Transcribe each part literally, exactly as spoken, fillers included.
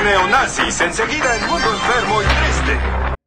neonazis, enseguida en Mundo Enfermo y Triste.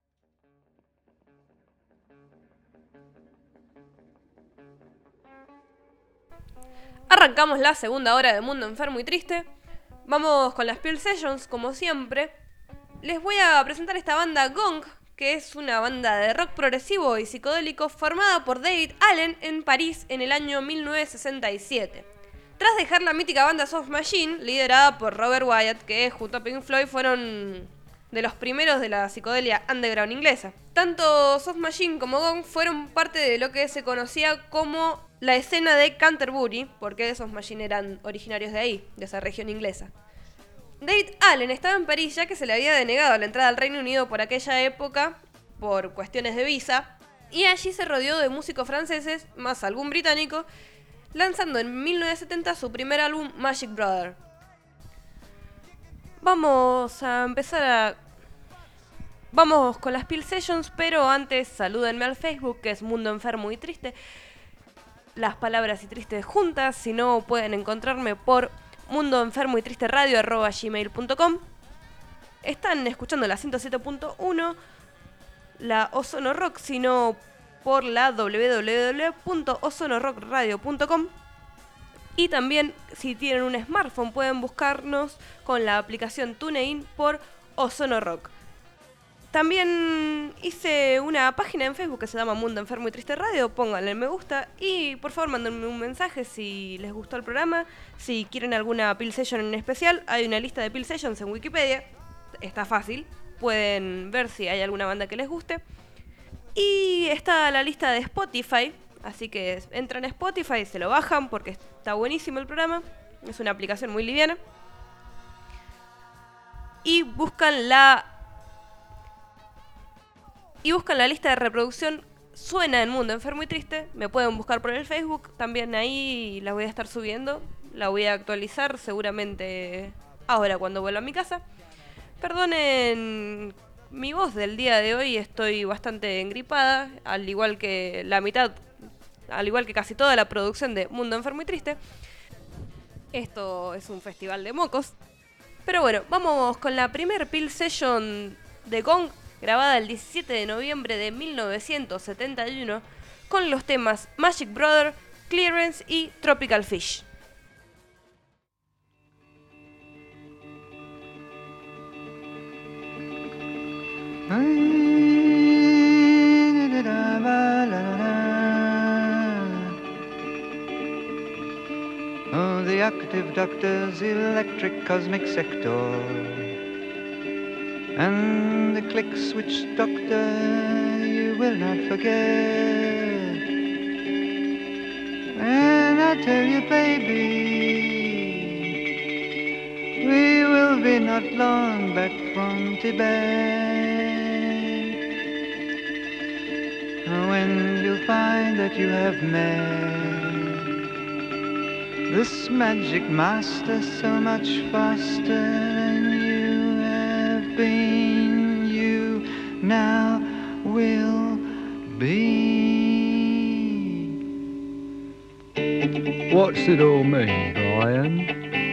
Arrancamos la segunda hora de Mundo Enfermo y Triste. Vamos con las Peel Sessions, como siempre. Les voy a presentar esta banda Gong, que es una banda de rock progresivo y psicodélico formada por David Allen en París en el año mil novecientos sesenta y siete. Tras dejar la mítica banda Soft Machine, liderada por Robert Wyatt, que junto a Pink Floyd fueron de los primeros de la psicodelia underground inglesa. Tanto Soft Machine como Gong fueron parte de lo que se conocía como la escena de Canterbury, porque Soft Machine eran originarios de ahí, de esa región inglesa. David Allen estaba en París ya que se le había denegado la entrada al Reino Unido por aquella época, por cuestiones de visa, y allí se rodeó de músicos franceses, más algún británico, lanzando en mil novecientos setenta su primer álbum Magic Brother. Vamos a empezar a... Vamos con las Peel Sessions, pero antes salúdenme al Facebook, que es Mundo Enfermo y Triste. Las palabras y tristes juntas, si no pueden encontrarme por mundo enfermo y triste radio arroba gmail punto com. Están escuchando la ciento siete punto uno, la Ozono Rock, sino por la doble u doble u doble u punto ozono rock radio punto com. Y también, si tienen un smartphone, pueden buscarnos con la aplicación TuneIn por Ozono Rock. También hice una página en Facebook que se llama Mundo Enfermo y Triste Radio. Pónganle me gusta y por favor mándenme un mensaje si les gustó el programa. Si quieren alguna Peel Session en especial, hay una lista de Peel Sessions en Wikipedia. Está fácil, pueden ver si hay alguna banda que les guste. Y está la lista de Spotify, así que entran a Spotify, se lo bajan porque está buenísimo el programa. Es una aplicación muy liviana. Y buscan la... Y buscan la lista de reproducción Suena en Mundo Enfermo y Triste. Me pueden buscar por el Facebook. También ahí la voy a estar subiendo. La voy a actualizar seguramente ahora cuando vuelva a mi casa. Perdonen mi voz del día de hoy. Estoy bastante engripada. Al igual que la mitad, al igual que casi toda la producción de Mundo Enfermo y Triste. Esto es un festival de mocos. Pero bueno, vamos con la primer Peel Session de Gong, grabada el diecisiete de noviembre de mil novecientos setenta y uno, con los temas Magic Brother, Clearance y Tropical Fish. Oh, the octave doctor's electric cosmic sector, and the click switch doctor you will not forget. And I tell you, baby, we will be not long back from Tibet, when you'll find that you have met this magic master so much faster than you have been, you now will be. What's it all mean, Brian?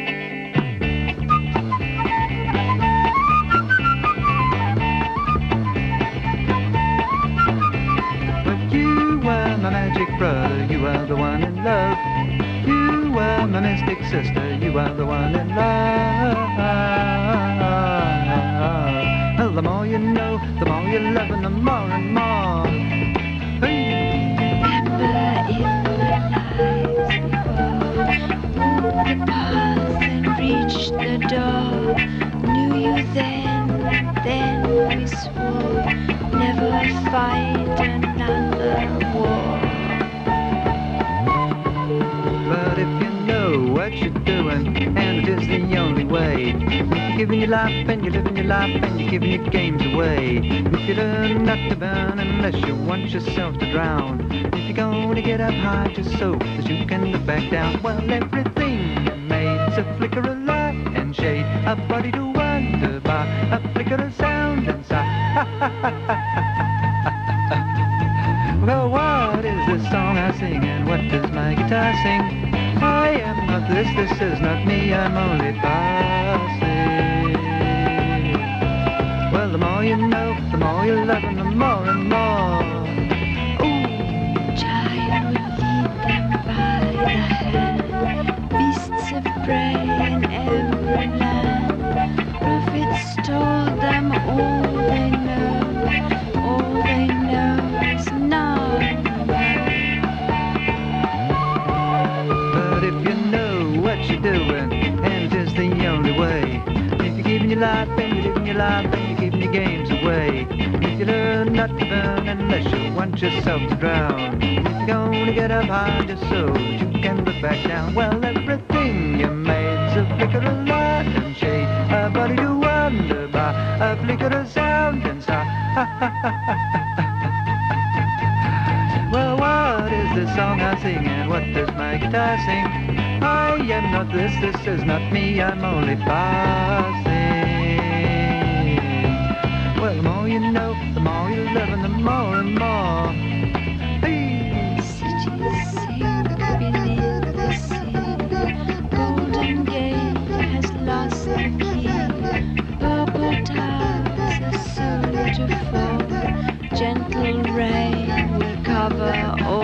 But you were my magic brother, you are the one in love. You were my mystic sister, you are the one in love. Well, the more you know, the more you love, and the more and more. Hey. Remember in the lights before, moved the path and reached the door. Knew you then, then we swore, never fight another war. But if you know what you're doing, and it is the only way, you're giving your life and you're living your life and you're giving your games away. If you learn not to burn unless you want yourself to drown, if you're gonna get up high just so that you can look back down, well, everything you made's a flicker of light and shade, a body to wonder by, a flicker of sound inside. Well, what is this song I sing and what does my guitar sing? I am not this, this is not me, I'm only passing. more you love them, the more and more. Child would lead them by the hand, beasts of prey in every land. Prophets told them all they know, all they know is now. But if you know what you're doing, and it is the only way, if you're giving your life and you're living your life and you're giving your games away, if you learn not to burn unless you want yourself to drown, if you're gonna get up high just so that you can look back down, well, everything you made's a flicker of light and shade, a body to wonder by, a flicker of sound and sigh. Well, what is the song I sing and what does my guitar sing? I am not this, this is not me, I'm only passing. Well, the more you know, the more you love and the more and more. Hey. Cities sink beneath the sea. Golden Gate has lost the key. Purple towers are soon to fall. Gentle rain will cover all.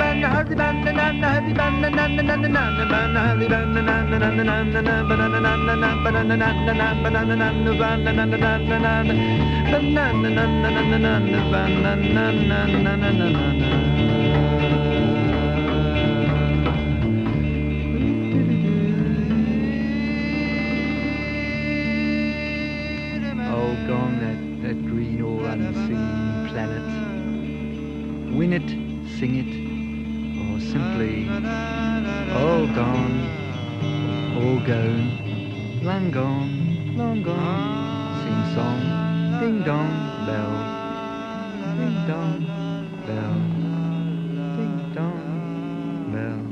Oh, gone that, that green or unseen planet. Win it, sing it, or simply all gone, all gone, long gone, long gone. Sing song, ding dong bell, ding dong bell, ding dong bell.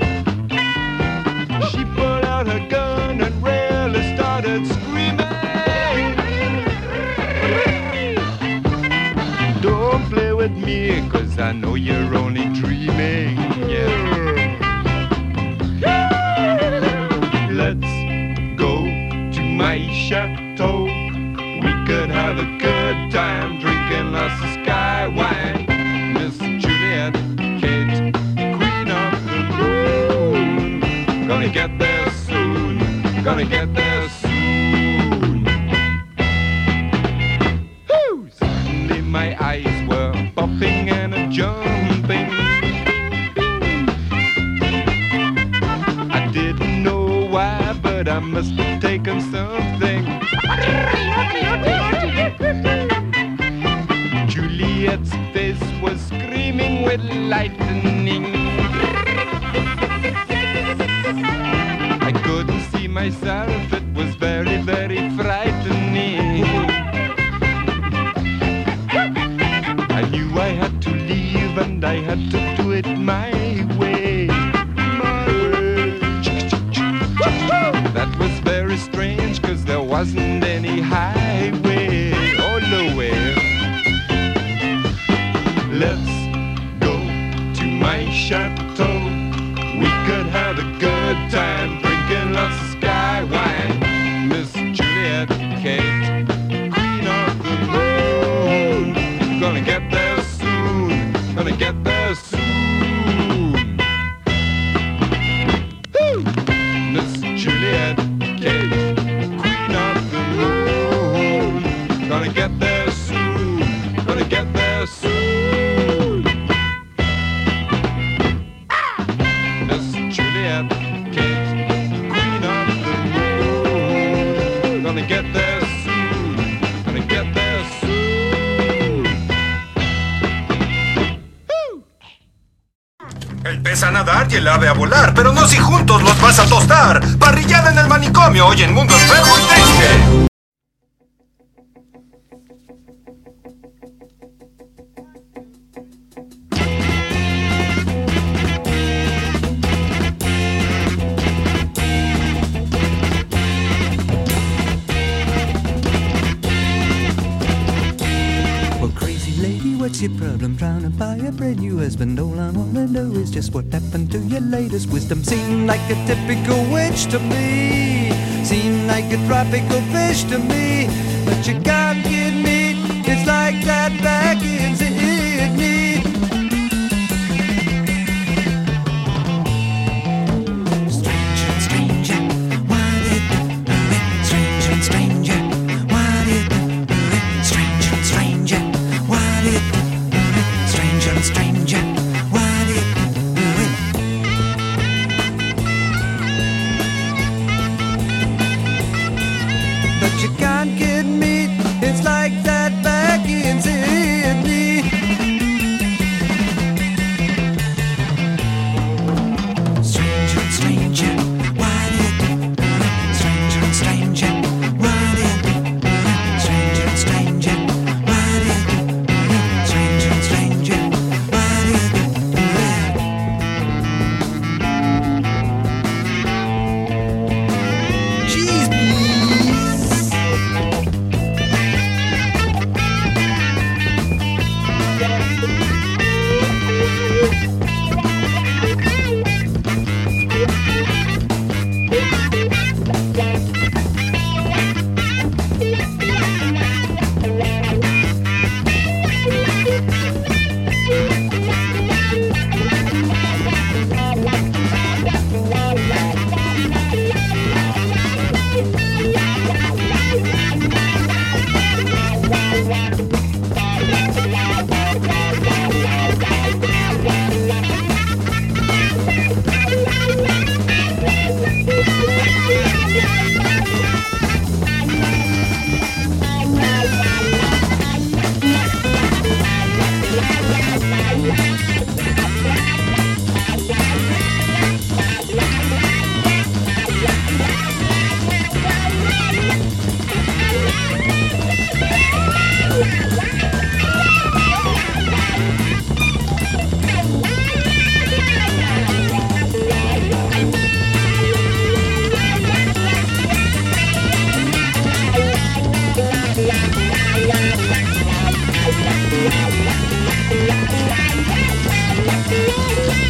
She pulled out her gun and really started screaming. I know you're only dreaming. Yeah. Let's go to my chateau. We could have a good time drinking lots of sky wine. Miss Juliet, Kate, Queen of the Moon. Gonna get there soon. Gonna get there soon. Woo! Suddenly my eyes were popping and a jumping. I didn't know why, but I must have taken something. Juliet's face was screaming with lightning. I couldn't see myself, it was very, very frightening. I knew I had to leave and I had to do it my way. My way. That was very strange, cause there wasn't any highway or nowhere. Let's go to my chateau. We could have a good time drinking lots of sky wine. Miss Juliet, Kate, Queen of the Moon. Gonna get there soon. Gonna get there soon. Woo! Miss Juliet, Kate, Queen of the Moon. Gonna get there soon. Gonna get there soon. Miss Juliet, Kate, Queen of the Moon. Gonna get there soon. Gonna get there soon. El pez a nadar y el ave a volar, pero no si juntos los vas a tostar. Parrillada en el manicomio, hoy en Mundo Enfermo y Triste. Well, crazy lady, what's your problem? Trying to buy a brand new husband. All I wanna know is just what happened to your latest wisdom. Seemed like a typical witch to me. Seemed like a tropical fish to me. But you can't get me. It's like that back in Sydney. Stranger and stranger, what did the stranger and stranger, what did the stranger and stranger, what did the stranger and stranger, what did but you can't get me. It's like that back in Sydney.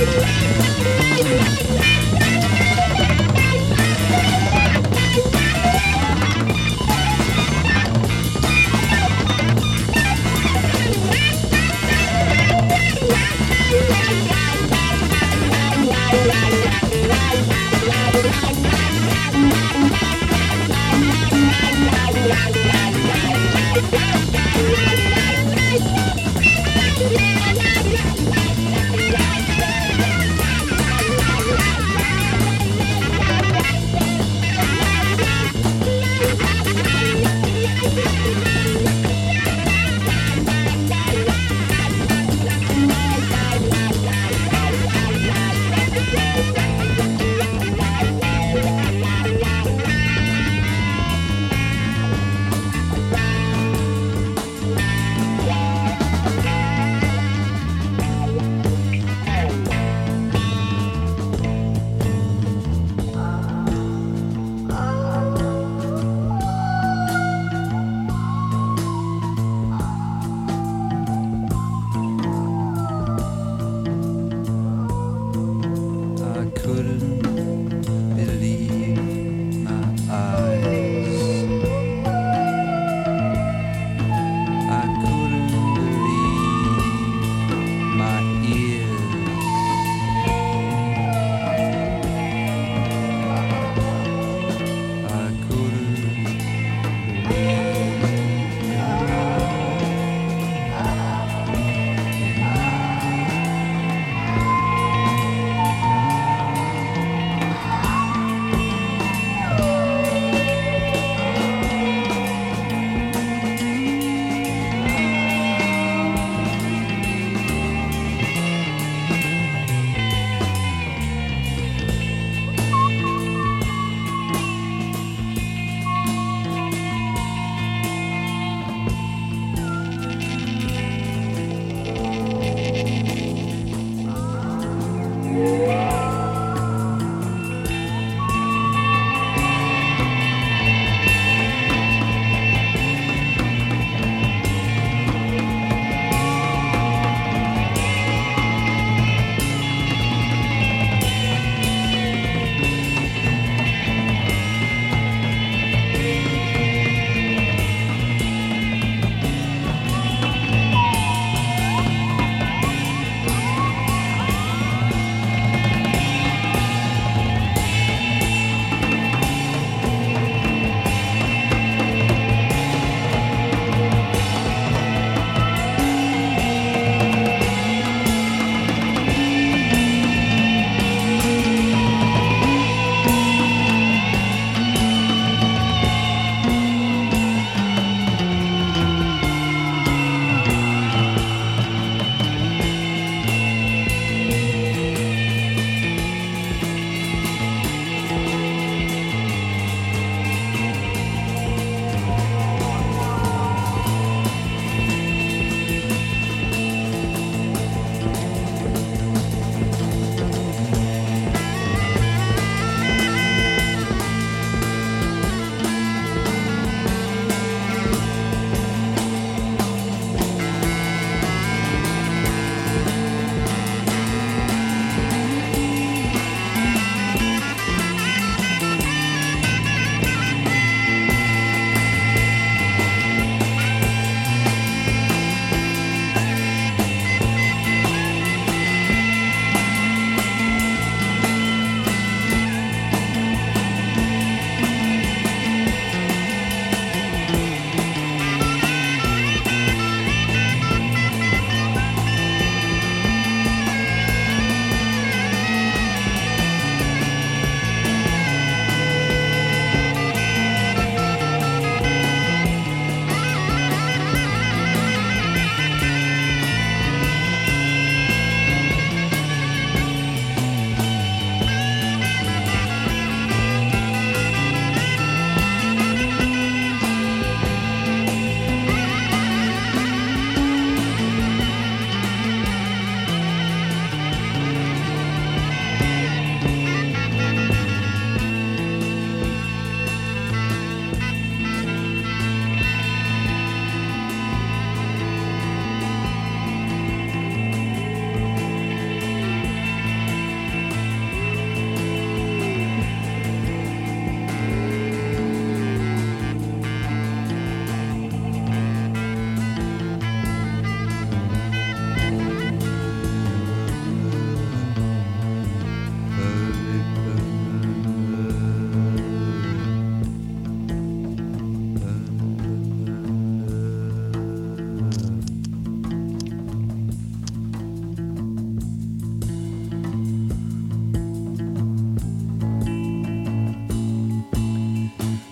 Thank you.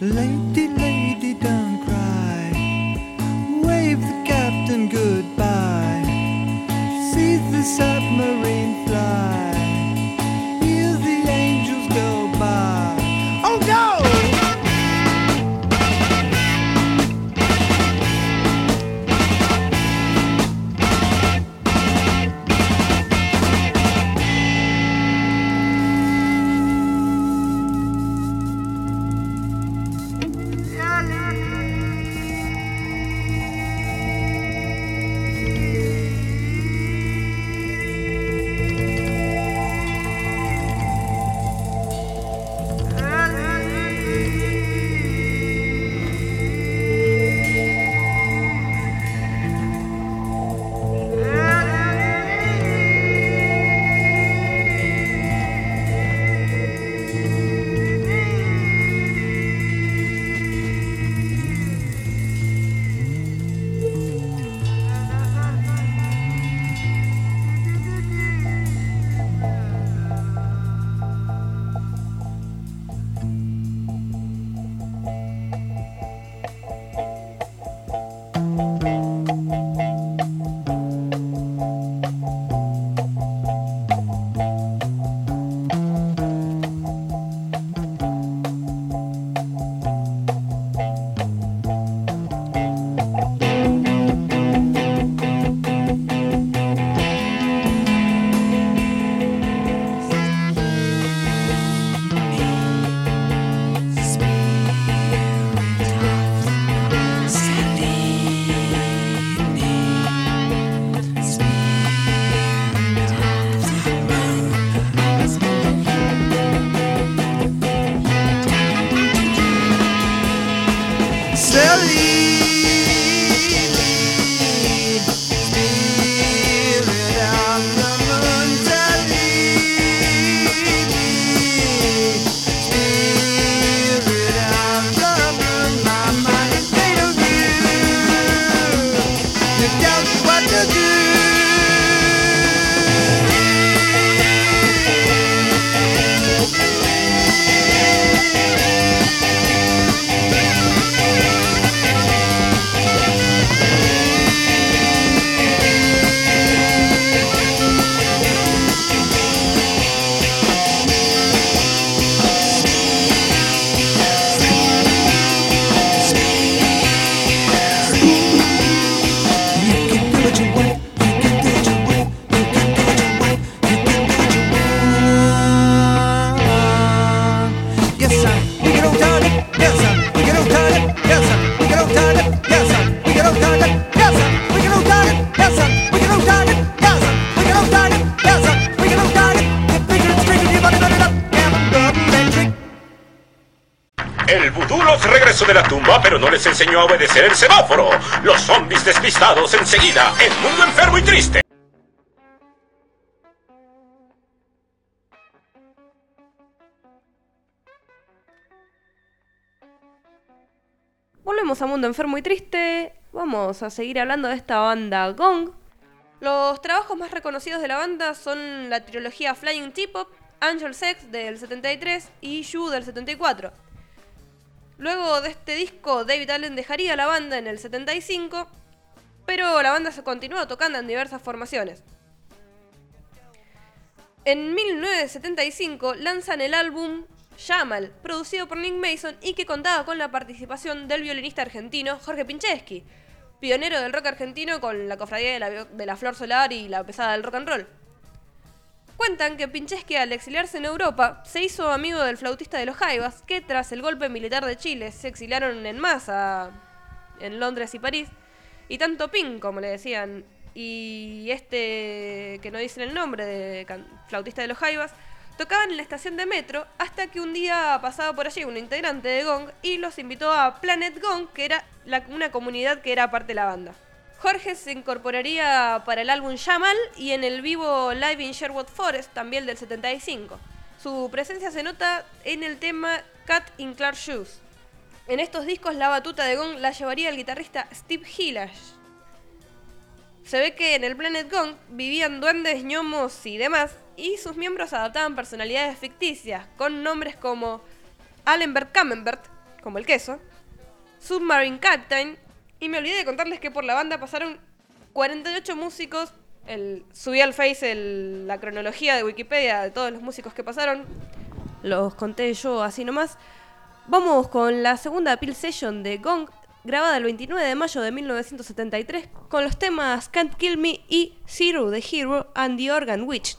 Lady, lady, don't cry. Wave the captain goodbye. See the submarine fly. Hear the angels go by. Oh no! El vudú los regresó de la tumba, pero no les enseñó a obedecer el semáforo. Los zombies despistados enseguida en Mundo Enfermo y Triste. Volvemos a Mundo Enfermo y Triste. Vamos a seguir hablando de esta banda Gong. Los trabajos más reconocidos de la banda son la trilogía Flying T-Pop, Angel Sex del setenta y tres y You del setenta y cuatro. Luego de este disco, David Allen dejaría la banda en el setenta y cinco, pero la banda se continuó tocando en diversas formaciones. En mil novecientos setenta y cinco lanzan el álbum Jamal, producido por Nick Mason y que contaba con la participación del violinista argentino Jorge Pinchesky, pionero del rock argentino con la cofradía de la, de la Flor Solar y la pesada del rock and roll. Cuentan que Pinchesky, al exiliarse en Europa, se hizo amigo del flautista de los Jaivas, que tras el golpe militar de Chile se exiliaron en masa en Londres y París, y tanto Pin, como le decían, y este, que no dicen el nombre, de can- flautista de los Jaivas, tocaban en la estación de metro, hasta que un día pasaba por allí un integrante de Gong y los invitó a Planet Gong, que era la, una comunidad que era parte de la banda. Jorge se incorporaría para el álbum Jamal y en el vivo Live in Sherwood Forest, también del setenta y cinco. Su presencia se nota en el tema Cat in Clark Shoes. En estos discos la batuta de Gong la llevaría el guitarrista Steve Hillash. Se ve que en el Planet Gong vivían duendes, gnomos y demás, y sus miembros adoptaban personalidades ficticias, con nombres como Allenbert Camembert, como el queso, Submarine Captain, y me olvidé de contarles que por la banda pasaron cuarenta y ocho músicos. El, subí al Face el, la cronología de Wikipedia de todos los músicos que pasaron. Los conté yo así nomás. Vamos con la segunda Peel Session de Gong, grabada el veintinueve de mayo de mil novecientos setenta y tres, con los temas Can't Kill Me y Zero the Hero and the Organ Witch.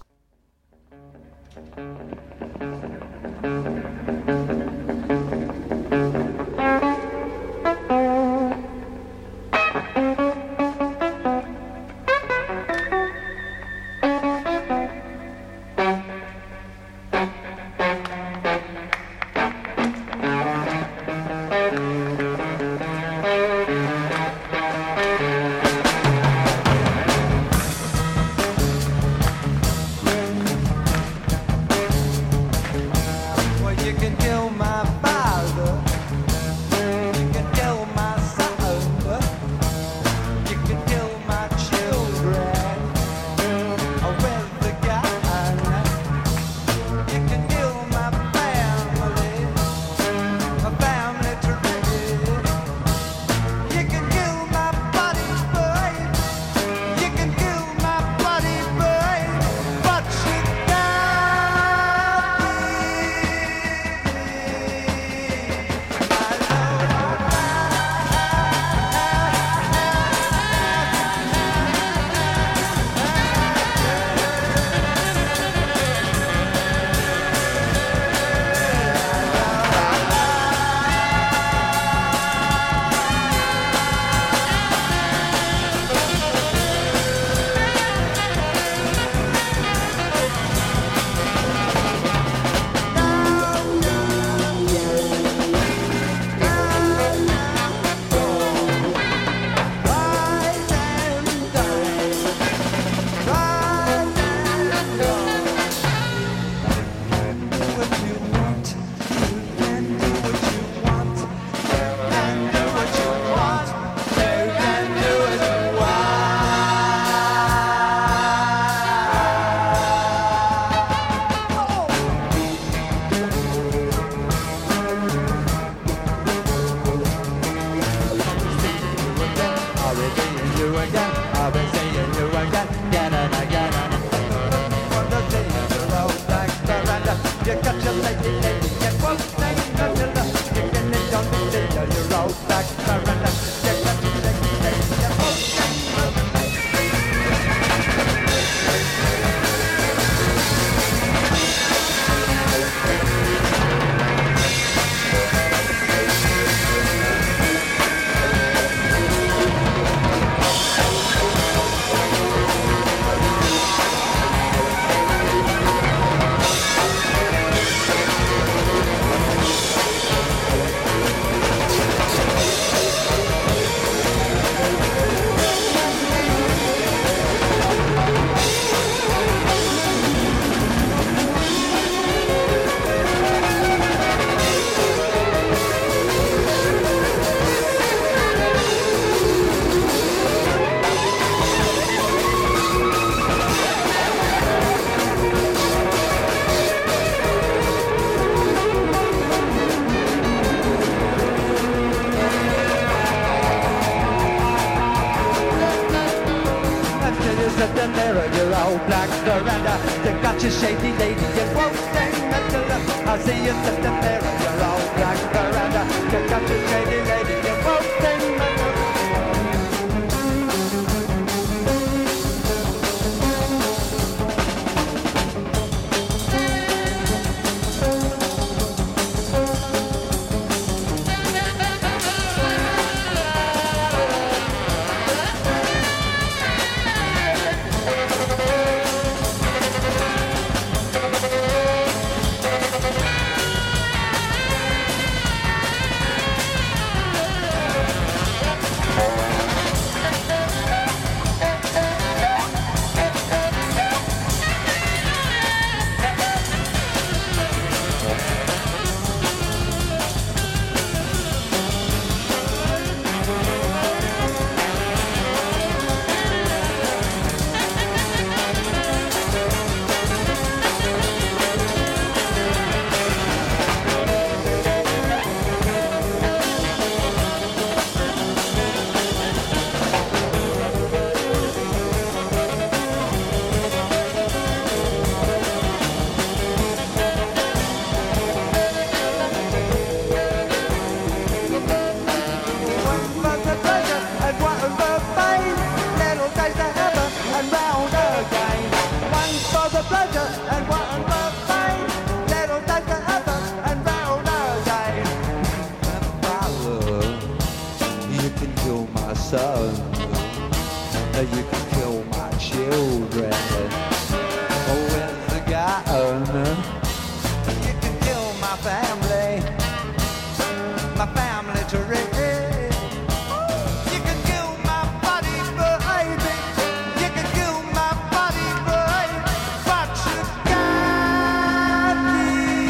you can kill my children. Oh, where's the gun? You can kill my family, my family to rid. You can kill my body, baby. You can kill my body, baby. But you got me,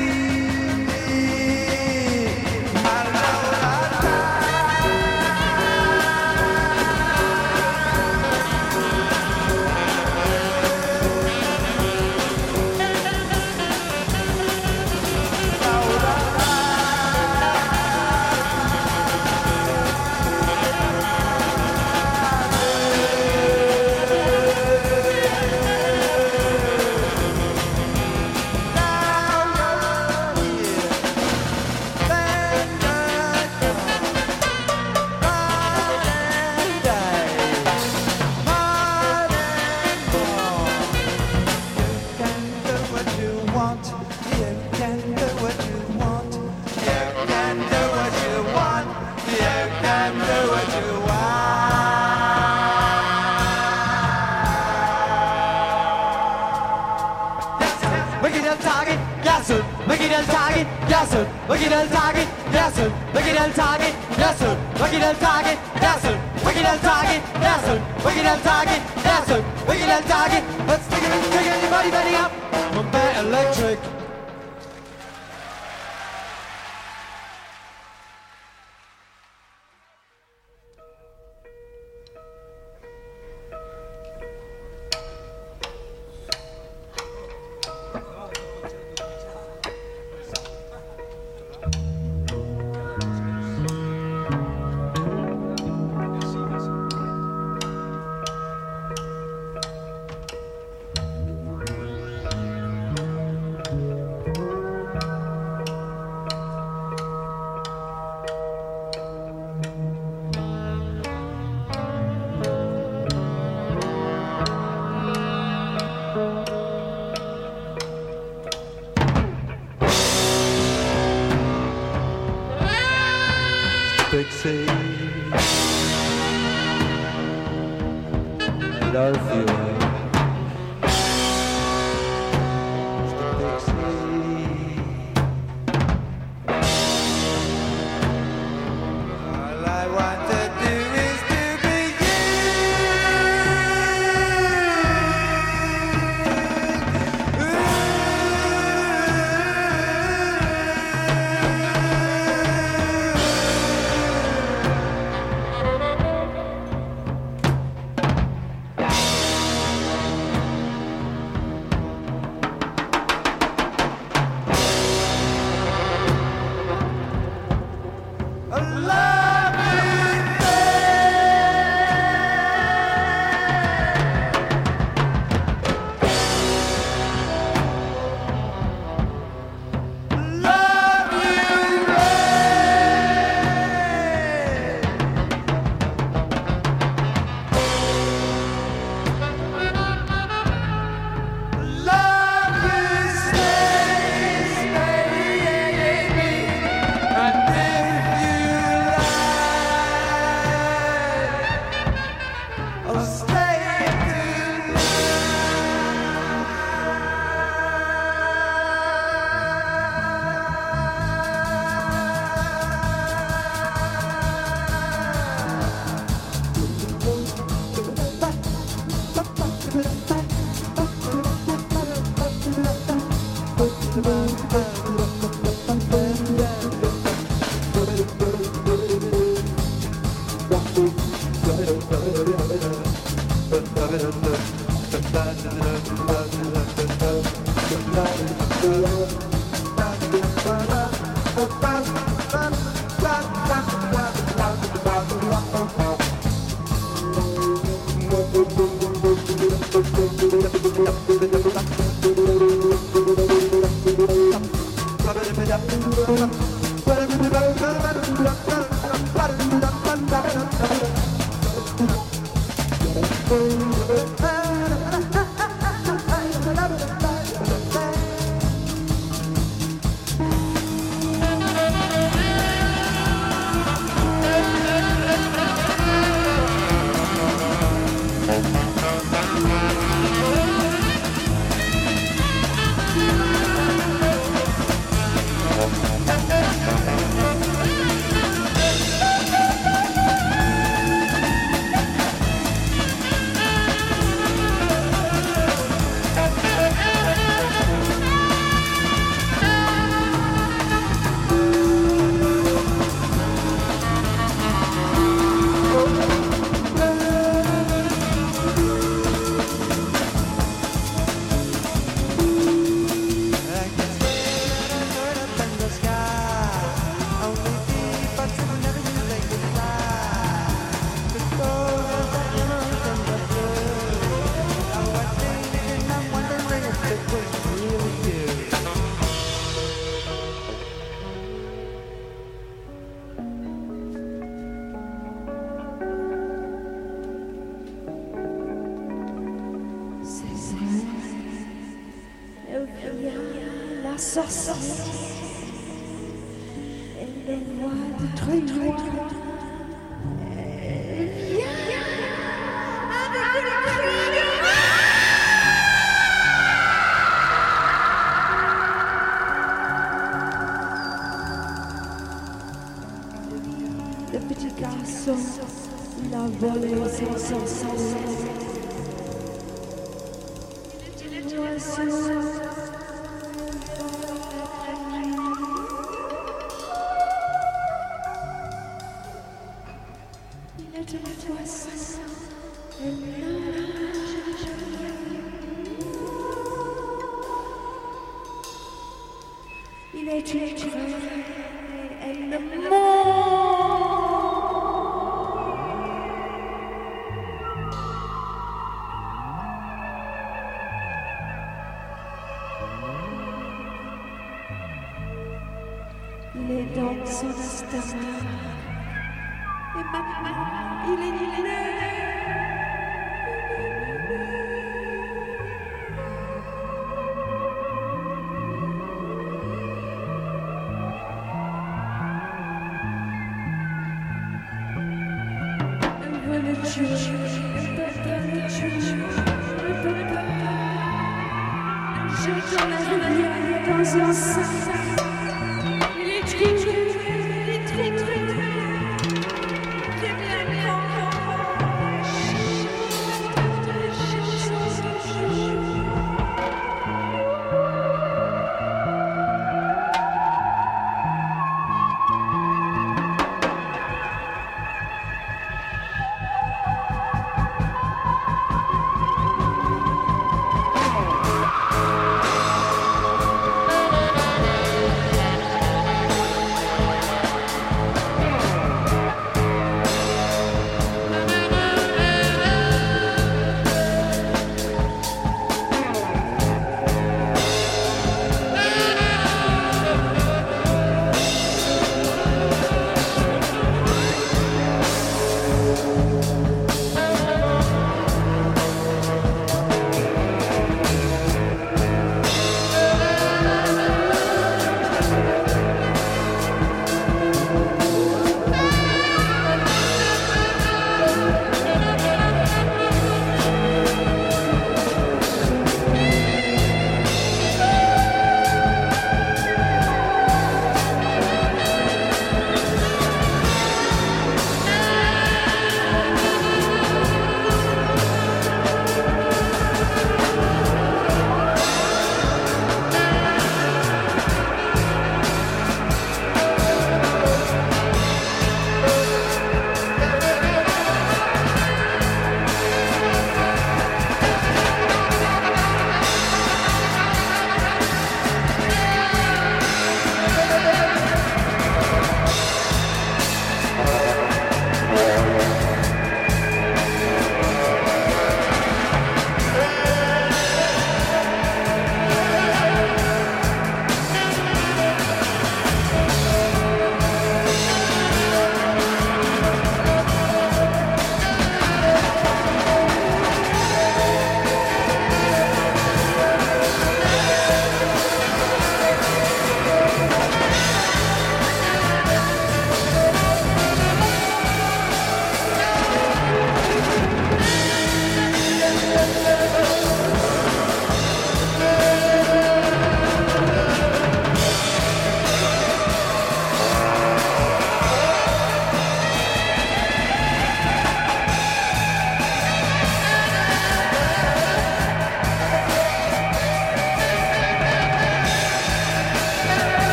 my love. Look at the target, yes sir. Look at the target, yes sir. Look at the target, yes sir. Look at the target, yes sir. Look at the target, yes sir. Look at the target, yes sir. Look at the target. Let's stick it, stick it, anybody ready up? I'm a bit electric. Pixie, I love you. la sorcière. Elle le voit de très loin. Elle vient avec le cri de le petit garçon l'a volé sans sorcière. Il était l'oiseau. Il était l'oiseau. Elle nage. Il était tiré. Elle le mord. Il est dans son estomac. Et maintenant, il est né. Elle veut le tuer. Elle peut pas le tuer. Elle peut pas. Elle jette dans la rivière dans un sac.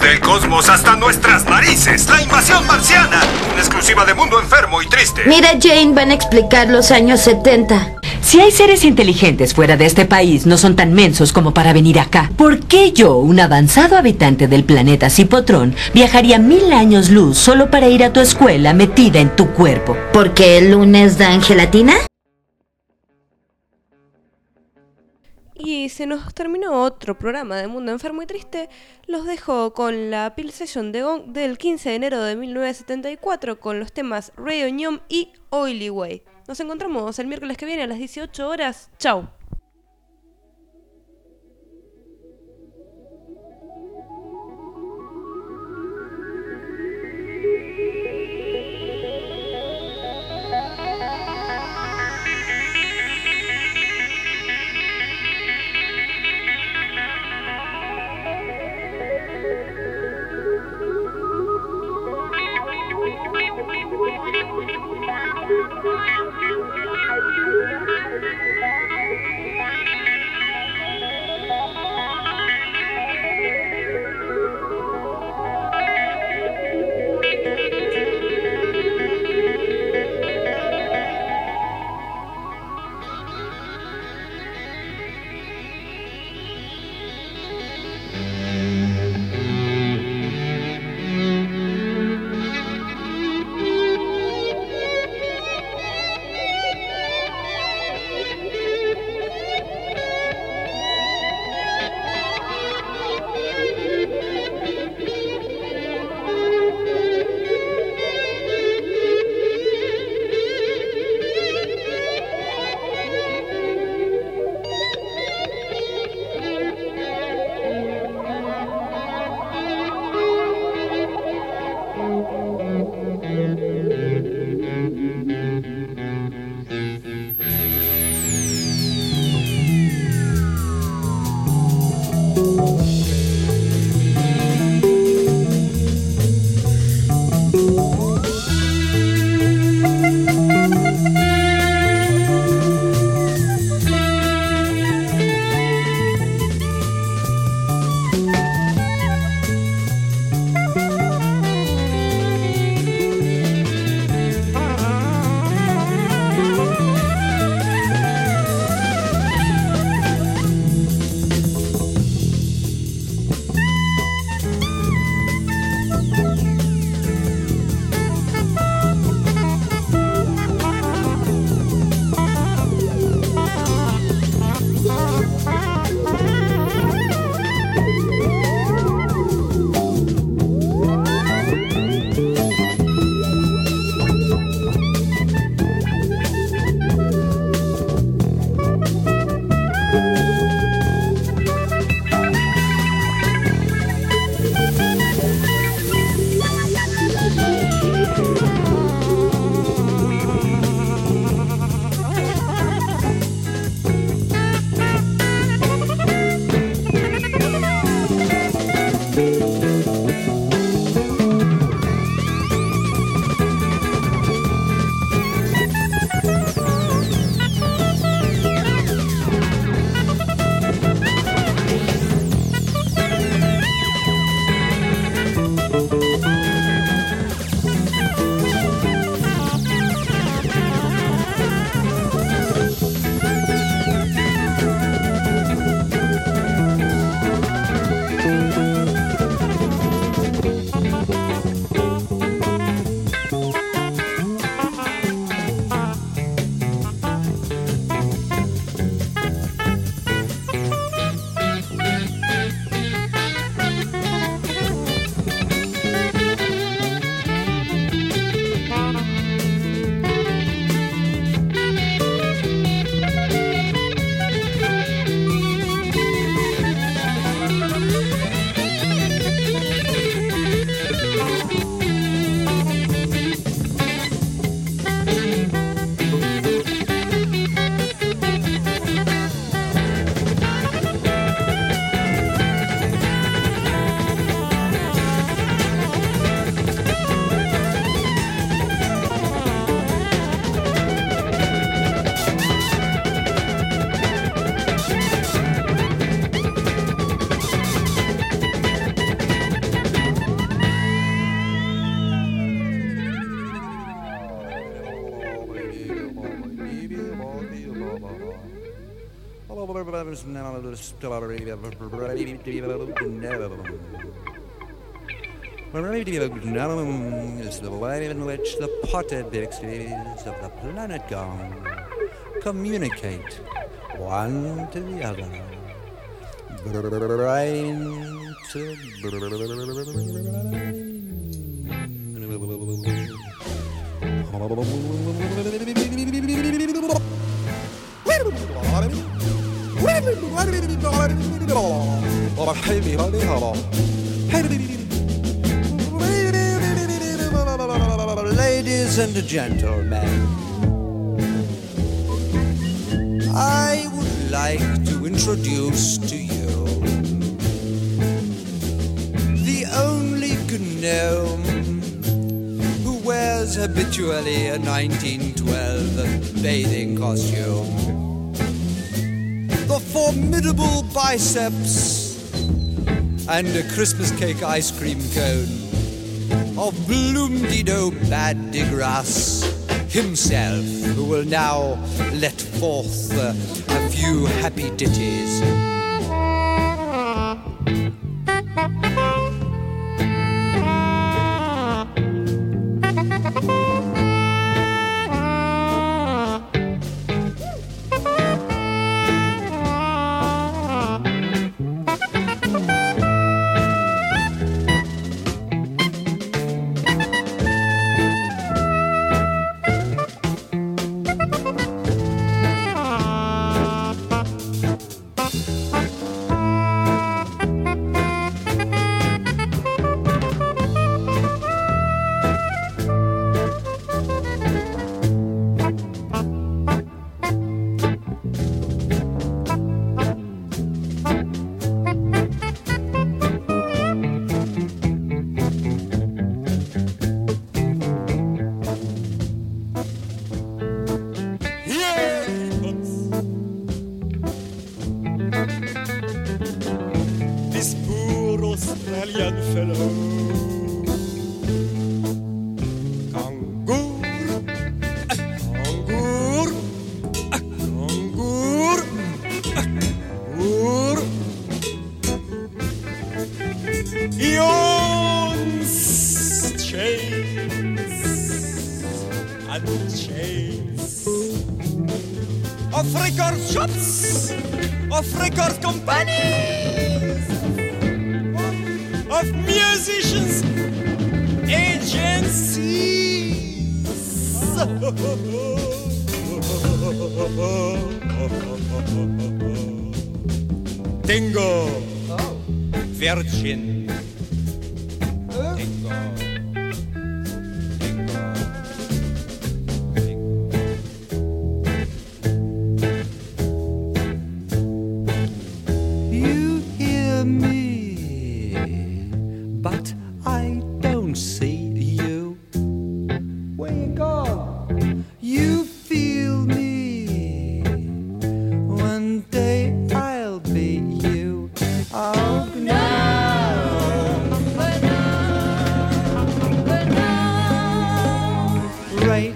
Desde el cosmos hasta nuestras narices, la invasión marciana. Una exclusiva de Mundo Enfermo y Triste. Mira, Jane, van a explicar los años setenta. Si hay seres inteligentes fuera de este país, no son tan mensos como para venir acá. ¿Por qué yo, un avanzado habitante del planeta Cipotrón, viajaría mil años luz solo para ir a tu escuela metida en tu cuerpo? ¿Porque el lunes dan gelatina? Y se nos terminó otro programa de Mundo Enfermo y Triste. Los dejo con la Pill Session de Gong del quince de enero de mil novecientos setenta y cuatro con los temas Radio Ñom y Oily Way. Nos encontramos el miércoles que viene a las dieciocho horas. Chau. Is the way in which the potted pixies of the planet gone communicate one to the other, brain to Ladies and gentlemen, I would like to introduce to you the only gnome who wears habitually a nineteen twelve bathing costume. The formidable biceps and a Christmas cake ice cream cone of Bloomdido Bad de Grace himself, who will now let forth uh, a few happy ditties. Dingo, Virgin. Dingo. You hear me, but I don't see you. Where you gone? You feel me. One day I'll be you. Oh no. Right.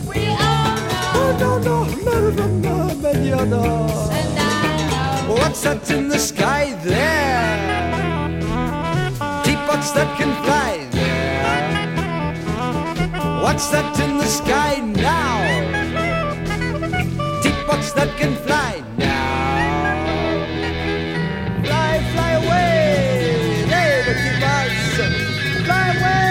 We all know. Oh, no, no, no, no, no, but you know. And I know. What's that in the sky there? Teapots that can fly there. What's that in the sky now? Teapots that can fly now. Fly, fly away. There, the teapots. Fly away.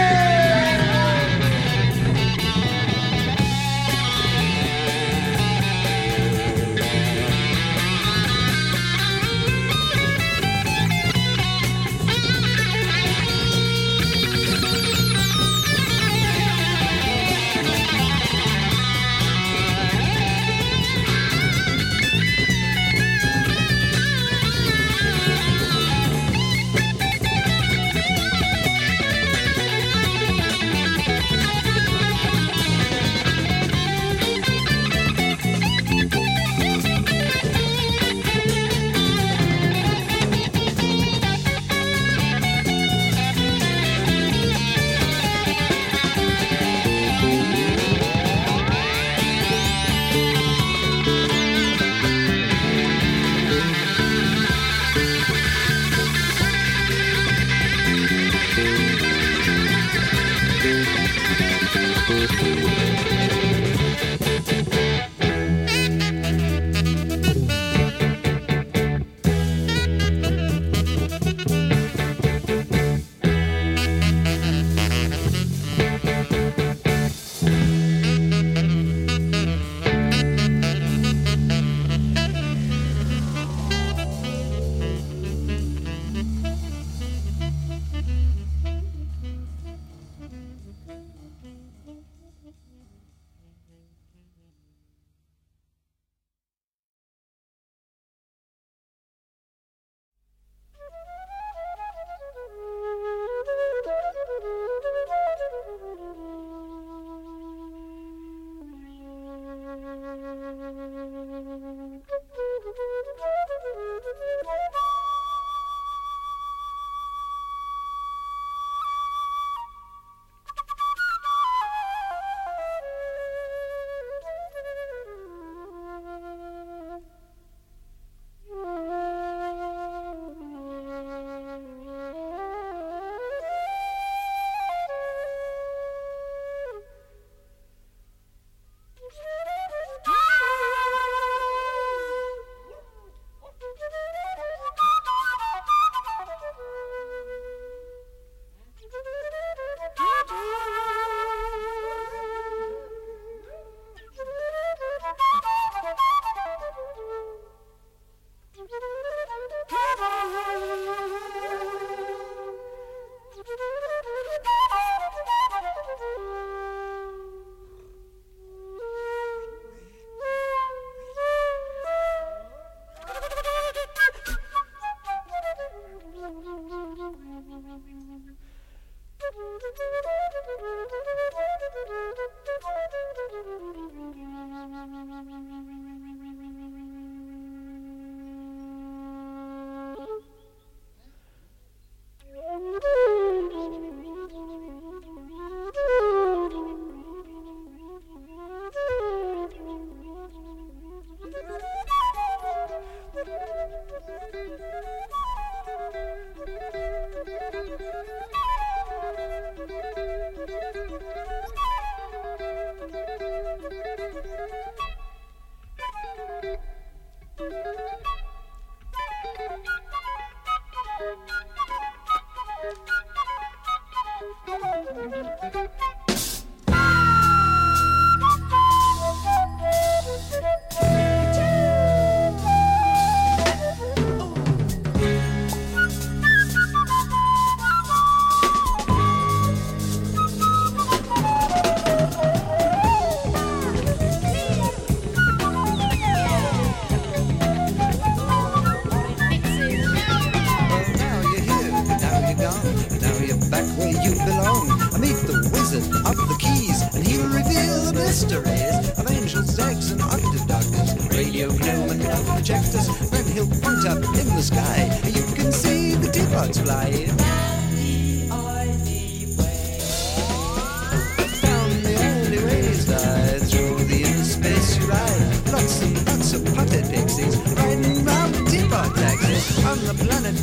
Radio gnome and love projectors, then he'll point up in the sky. You can see the teapots fly down the oily way. Down the oily ways, I through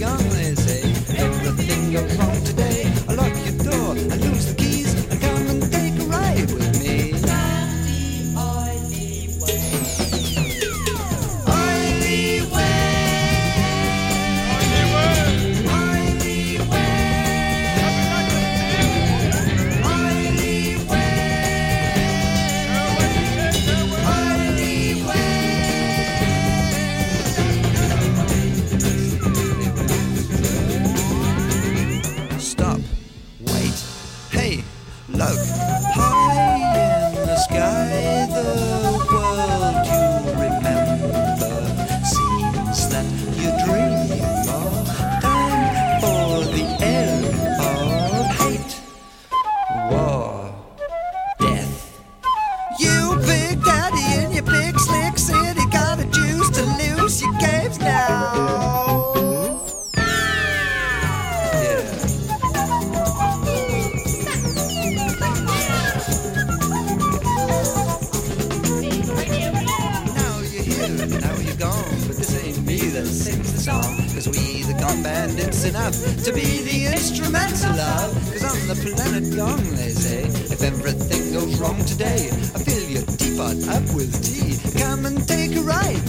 gone, they say. Everything goes wrong today. I lock your door, I lose the keys, and come and take a ride with me. Look, high in the sky, the world you remember seems that you dream of. Time for the end of hate, war, death. You big daddy in your big slick city got a juice to lose your games now. Cause we the gone bandits enough to be the instrumental of. Cause on the planet gone, they say, if everything goes wrong today, I fill your teapot up with tea. Come and take a ride